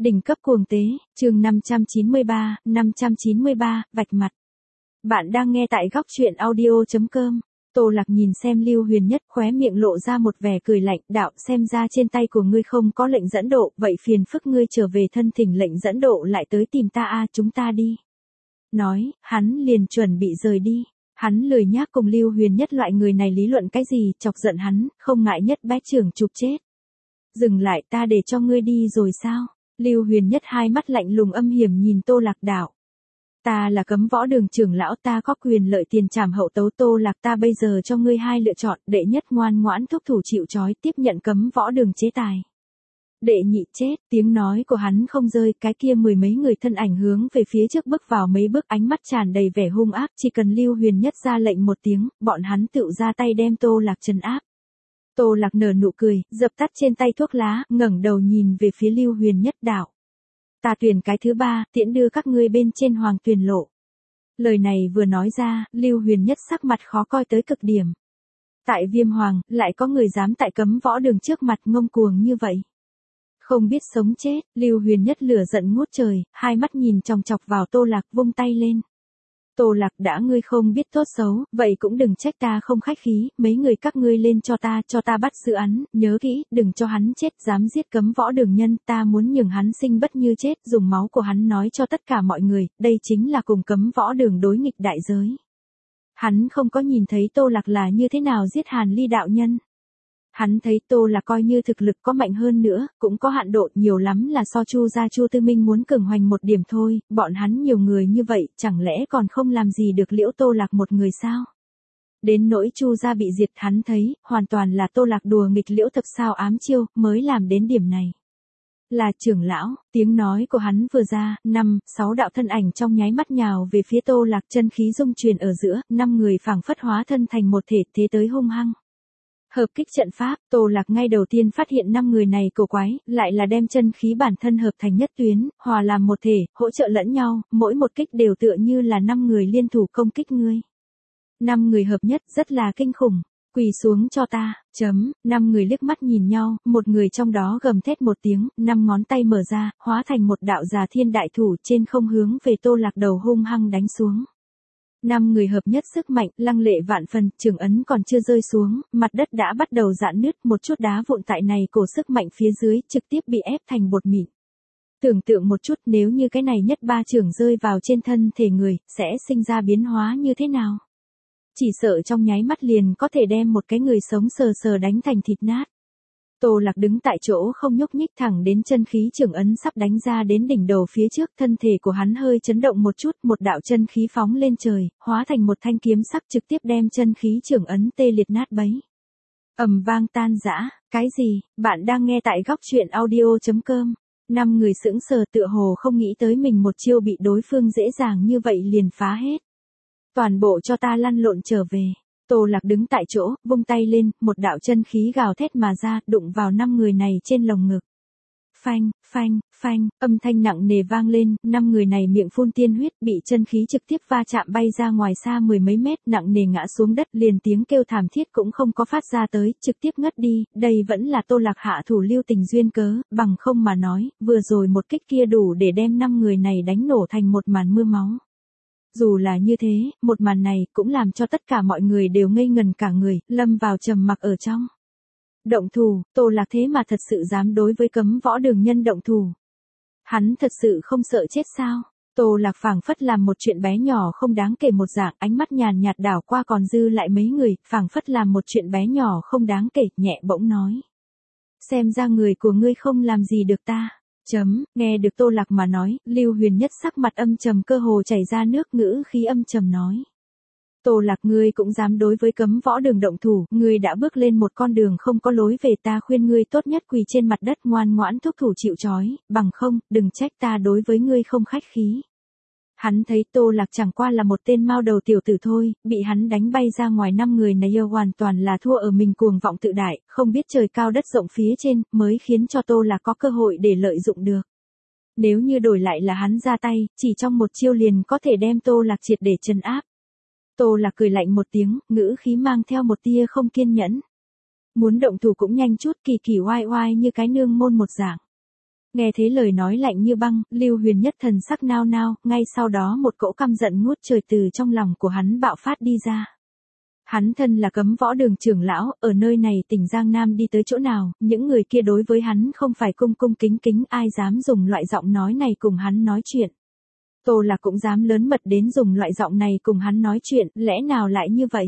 Đỉnh cấp cuồng tế, chương 593, vạch mặt. Bạn đang nghe tại góc truyện audio.com. Tô Lạc nhìn xem Lưu Huyền Nhất, khóe miệng lộ ra một vẻ cười lạnh, đạo, xem ra trên tay của ngươi không có lệnh dẫn độ, vậy phiền phức ngươi trở về thân thỉnh lệnh dẫn độ lại tới tìm ta a, chúng ta đi. Nói, hắn liền chuẩn bị rời đi. Hắn lười nhác cùng Lưu Huyền Nhất loại người này lý luận cái gì, chọc giận hắn, không ngại nhất bách trưởng chụp chết. Dừng lại, ta để cho ngươi đi rồi sao? Lưu Huyền Nhất hai mắt lạnh lùng âm hiểm nhìn Tô Lạc đạo. Ta là Cấm Võ Đường trưởng lão, ta có quyền lợi tiền trảm hậu tấu. Tô Lạc, ta bây giờ cho ngươi hai lựa chọn, đệ nhất ngoan ngoãn thúc thủ chịu trói tiếp nhận Cấm Võ Đường chế tài. Đệ nhị chết. Tiếng nói của hắn không rơi, cái kia mười mấy người thân ảnh hướng về phía trước bước vào mấy bước, ánh mắt tràn đầy vẻ hung ác, chỉ cần Lưu Huyền Nhất ra lệnh một tiếng, bọn hắn tự ra tay đem Tô Lạc trấn áp. Tô Lạc nở nụ cười, dập tắt trên tay thuốc lá, ngẩng đầu nhìn về phía Lưu Huyền Nhất đạo. Ta tuyển cái thứ ba, tiễn đưa các ngươi bên trên Hoàng Tuyền Lộ. Lời này vừa nói ra, Lưu Huyền Nhất sắc mặt khó coi tới cực điểm. Tại Viêm Hoàng, lại có người dám tại Cấm Võ Đường trước mặt ngông cuồng như vậy. Không biết sống chết, Lưu Huyền Nhất lửa giận ngút trời, hai mắt nhìn chòng chọc vào Tô Lạc, vung tay lên. Tô Lạc, đã ngươi không biết tốt xấu, vậy cũng đừng trách ta không khách khí, mấy người các ngươi lên cho ta bắt giữ hắn, nhớ kỹ, đừng cho hắn chết, dám giết Cấm Võ Đường nhân, ta muốn nhường hắn sinh bất như chết, dùng máu của hắn nói cho tất cả mọi người, đây chính là cùng Cấm Võ Đường đối nghịch đại giới. Hắn không có nhìn thấy Tô Lạc là như thế nào giết Hàn Ly đạo nhân. Hắn thấy Tô Lạc coi như thực lực có mạnh hơn nữa, cũng có hạn độ, nhiều lắm là so Chu gia Chu Tư Minh muốn cường hoành một điểm thôi, bọn hắn nhiều người như vậy, chẳng lẽ còn không làm gì được Liễu Tô Lạc một người sao? Đến nỗi Chu gia bị diệt, hắn thấy, hoàn toàn là Tô Lạc đùa nghịch Liễu Thập sao ám chiêu, mới làm đến điểm này. Là trưởng lão, tiếng nói của hắn vừa ra, 5-6 đạo thân ảnh trong nháy mắt nhào về phía Tô Lạc, chân khí dung truyền ở giữa, 5 người phảng phất hóa thân thành một thể, thế tới hung hăng. Hợp kích trận pháp, Tô Lạc ngay đầu tiên phát hiện 5 người này cổ quái, lại là đem chân khí bản thân hợp thành nhất tuyến, hòa làm một thể, hỗ trợ lẫn nhau, mỗi một kích đều tựa như là 5 người liên thủ công kích ngươi. 5 người hợp nhất rất là kinh khủng, quỳ xuống cho ta, 5 người liếc mắt nhìn nhau, một người trong đó gầm thét một tiếng, 5 ngón tay mở ra, hóa thành một đạo già thiên đại thủ trên không hướng về Tô Lạc đầu hung hăng đánh xuống. 5 người hợp nhất sức mạnh, lăng lệ vạn phần, trường ấn còn chưa rơi xuống, mặt đất đã bắt đầu rạn nứt, một chút đá vụn tại này cổ sức mạnh phía dưới, trực tiếp bị ép thành bột mịn. Tưởng tượng một chút, nếu như cái này nhất ba trường rơi vào trên thân thể người, sẽ sinh ra biến hóa như thế nào? Chỉ sợ trong nháy mắt liền có thể đem một cái người sống sờ sờ đánh thành thịt nát. Tô Lạc đứng tại chỗ không nhúc nhích, thẳng đến chân khí trường ấn sắp đánh ra đến đỉnh đầu phía trước, thân thể của hắn hơi chấn động một chút, một đạo chân khí phóng lên trời, hóa thành một thanh kiếm sắc trực tiếp đem chân khí trường ấn tê liệt nát bấy. Ầm vang tan rã, cái gì, bạn đang nghe tại góc truyện audio.com. 5 người sững sờ tựa hồ không nghĩ tới mình một chiêu bị đối phương dễ dàng như vậy liền phá hết. Toàn bộ cho ta lăn lộn trở về. Tô Lạc đứng tại chỗ, vung tay lên, một đạo chân khí gào thét mà ra, đụng vào 5 người này trên lồng ngực. Phanh, phanh, phanh, âm thanh nặng nề vang lên, 5 người này miệng phun tiên huyết, bị chân khí trực tiếp va chạm bay ra ngoài xa mười mấy mét, nặng nề ngã xuống đất, liền tiếng kêu thảm thiết cũng không có phát ra tới, trực tiếp ngất đi, đây vẫn là Tô Lạc hạ thủ lưu tình duyên cớ, bằng không mà nói, vừa rồi một kích kia đủ để đem 5 người này đánh nổ thành một màn mưa máu. Dù là như thế, một màn này cũng làm cho tất cả mọi người đều ngây ngần cả người, lâm vào trầm mặc ở trong. Động thủ, Tô Lạc thế mà thật sự dám đối với Cấm Võ Đường nhân động thủ. Hắn thật sự không sợ chết sao? Tô Lạc phảng phất làm một chuyện bé nhỏ không đáng kể một dạng, ánh mắt nhàn nhạt đảo qua còn dư lại mấy người, phảng phất làm một chuyện bé nhỏ không đáng kể, nhẹ bỗng nói. Xem ra người của ngươi không làm gì được ta. Nghe được Tô Lạc mà nói, Lưu Huyền Nhất sắc mặt âm trầm, cơ hồ chảy ra nước, ngữ khí âm trầm nói. Tô Lạc, ngươi cũng dám đối với Cấm Võ Đường động thủ, ngươi đã bước lên một con đường không có lối về, ta khuyên ngươi tốt nhất quỳ trên mặt đất ngoan ngoãn thúc thủ chịu trói, bằng không, đừng trách ta đối với ngươi không khách khí. Hắn thấy Tô Lạc chẳng qua là một tên mao đầu tiểu tử thôi, bị hắn đánh bay ra ngoài 5 người này yêu hoàn toàn là thua ở mình cuồng vọng tự đại, không biết trời cao đất rộng phía trên, mới khiến cho Tô Lạc có cơ hội để lợi dụng được. Nếu như đổi lại là hắn ra tay, chỉ trong một chiêu liền có thể đem Tô Lạc triệt để trấn áp. Tô Lạc cười lạnh một tiếng, ngữ khí mang theo một tia không kiên nhẫn. Muốn động thủ cũng nhanh chút, kỳ kỳ oai oai như cái nương môn một dạng. Nghe thấy lời nói lạnh như băng, Lưu Huyền Nhất thần sắc nao nao, ngay sau đó một cỗ căm giận ngút trời từ trong lòng của hắn bạo phát đi ra. Hắn thân là Cấm Võ Đường trưởng lão, ở nơi này tỉnh Giang Nam đi tới chỗ nào, những người kia đối với hắn không phải cung cung kính kính, ai dám dùng loại giọng nói này cùng hắn nói chuyện. Tô Lạc cũng dám lớn mật đến dùng loại giọng này cùng hắn nói chuyện, lẽ nào lại như vậy?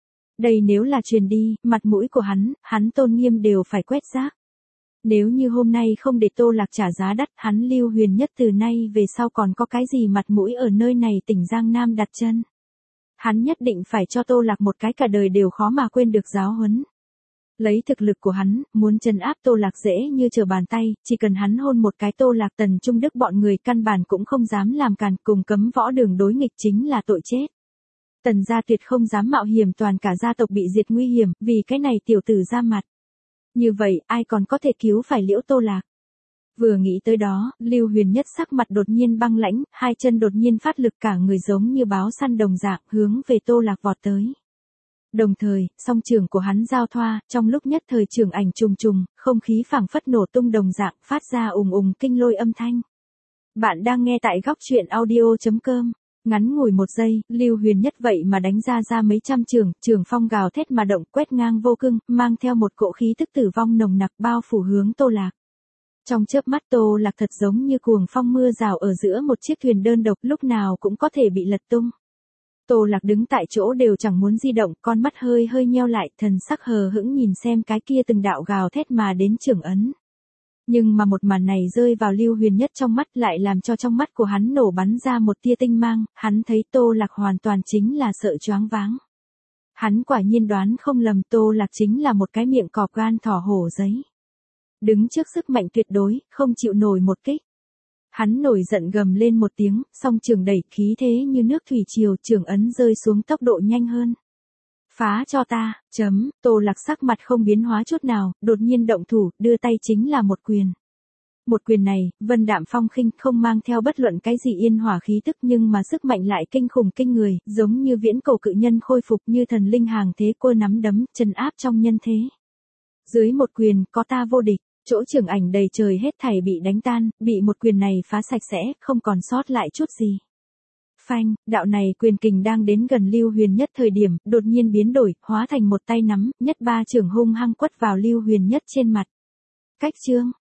Đây nếu là truyền đi, mặt mũi của hắn tôn nghiêm đều phải quét rác. Nếu như hôm nay không để Tô Lạc trả giá đắt, hắn Lưu Huyền Nhất từ nay về sau còn có cái gì mặt mũi ở nơi này tỉnh Giang Nam đặt chân. Hắn nhất định phải cho Tô Lạc một cái cả đời đều khó mà quên được giáo huấn. Lấy thực lực của hắn, muốn trấn áp Tô Lạc dễ như trở bàn tay, chỉ cần hắn hôn một cái Tô Lạc, Tần Trung Đức bọn người căn bản cũng không dám làm càn, cùng Cấm Võ Đường đối nghịch chính là tội chết. Tần gia tuyệt không dám mạo hiểm toàn cả gia tộc bị diệt nguy hiểm, vì cái này tiểu tử ra mặt. Như vậy, ai còn có thể cứu phải Liễu Tô Lạc? Vừa nghĩ tới đó, Lưu Huyền Nhất sắc mặt đột nhiên băng lãnh, hai chân đột nhiên phát lực, cả người giống như báo săn đồng dạng, hướng về Tô Lạc vọt tới. Đồng thời, song trường của hắn giao thoa, trong lúc nhất thời trường ảnh trùng trùng, không khí phảng phất nổ tung đồng dạng, phát ra ùng ùng kinh lôi âm thanh. Bạn đang nghe tại góc truyện audio.com. Ngắn ngủi một giây, Lưu Huyền Nhất vậy mà đánh ra mấy trăm trường phong gào thét mà động, quét ngang vô cưng, mang theo một cỗ khí tức tử vong nồng nặc bao phủ hướng Tô Lạc. Trong chớp mắt Tô Lạc thật giống như cuồng phong mưa rào ở giữa một chiếc thuyền đơn độc, lúc nào cũng có thể bị lật tung. Tô Lạc đứng tại chỗ đều chẳng muốn di động, con mắt hơi nheo lại, thần sắc hờ hững nhìn xem cái kia từng đạo gào thét mà đến trưởng ấn. Nhưng mà một màn này rơi vào Lưu Huyền Nhất trong mắt lại làm cho trong mắt của hắn nổ bắn ra một tia tinh mang, hắn thấy Tô Lạc hoàn toàn chính là sợ choáng váng. Hắn quả nhiên đoán không lầm, Tô Lạc chính là một cái miệng cọp gan thỏ hổ giấy. Đứng trước sức mạnh tuyệt đối, không chịu nổi một kích. Hắn nổi giận gầm lên một tiếng, song trường đẩy, khí thế như nước thủy triều, trường ấn rơi xuống tốc độ nhanh hơn. Phá cho ta, Tô Lạc sắc mặt không biến hóa chút nào, đột nhiên động thủ, đưa tay chính là một quyền. Một quyền này, vân đạm phong khinh, không mang theo bất luận cái gì yên hỏa khí tức, nhưng mà sức mạnh lại kinh khủng kinh người, giống như viễn cổ cự nhân khôi phục, như thần linh hàng thế, cua nắm đấm, trấn áp trong nhân thế. Dưới một quyền, có ta vô địch. Chỗ trường ảnh đầy trời hết thảy bị đánh tan, bị một quyền này phá sạch sẽ, không còn sót lại chút gì. Phanh, đạo này quyền kình đang đến gần Lưu Huyền Nhất thời điểm, đột nhiên biến đổi, hóa thành một tay nắm, nhất ba trường hung hăng quất vào Lưu Huyền Nhất trên mặt. Cách chương,